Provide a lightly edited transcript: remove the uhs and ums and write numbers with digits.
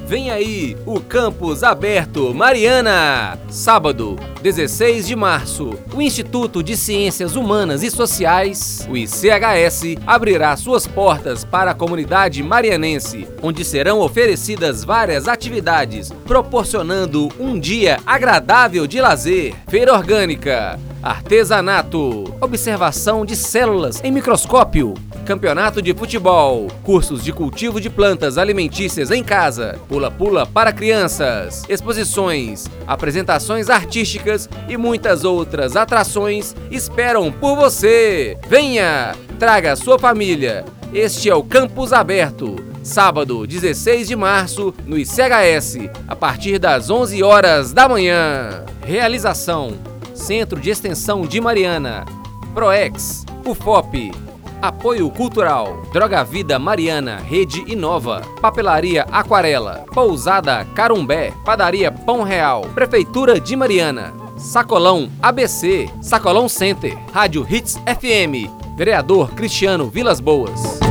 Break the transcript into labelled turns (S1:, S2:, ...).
S1: Vem aí o Campus Aberto Mariana. Sábado, 16 de março, o Instituto de Ciências Humanas e Sociais, o ICHS, abrirá suas portas para a comunidade marianense, onde serão oferecidas várias atividades, proporcionando um dia agradável de lazer, feira orgânica, artesanato, observação de células em microscópio, campeonato de futebol, cursos de cultivo de plantas alimentícias em casa, pula-pula para crianças, exposições, apresentações artísticas e muitas outras atrações esperam por você. Venha, traga sua família. Este é o Campus Aberto, sábado, 16 de março, no ICHS, a partir das 11 horas da manhã. Realização: Centro de Extensão de Mariana, PROEX, UFOP, Apoio Cultural, Droga Vida Mariana, Rede Inova, Papelaria Aquarela, Pousada Carumbé, Padaria Pão Real, Prefeitura de Mariana, Sacolão ABC, Sacolão Center, Rádio Hits FM, Vereador Cristiano Vilas Boas.